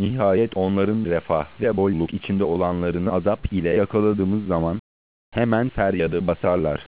Nihayet onların refah ve bolluk içinde olanlarını azap ile yakaladığımız zaman, hemen feryadı basarlar.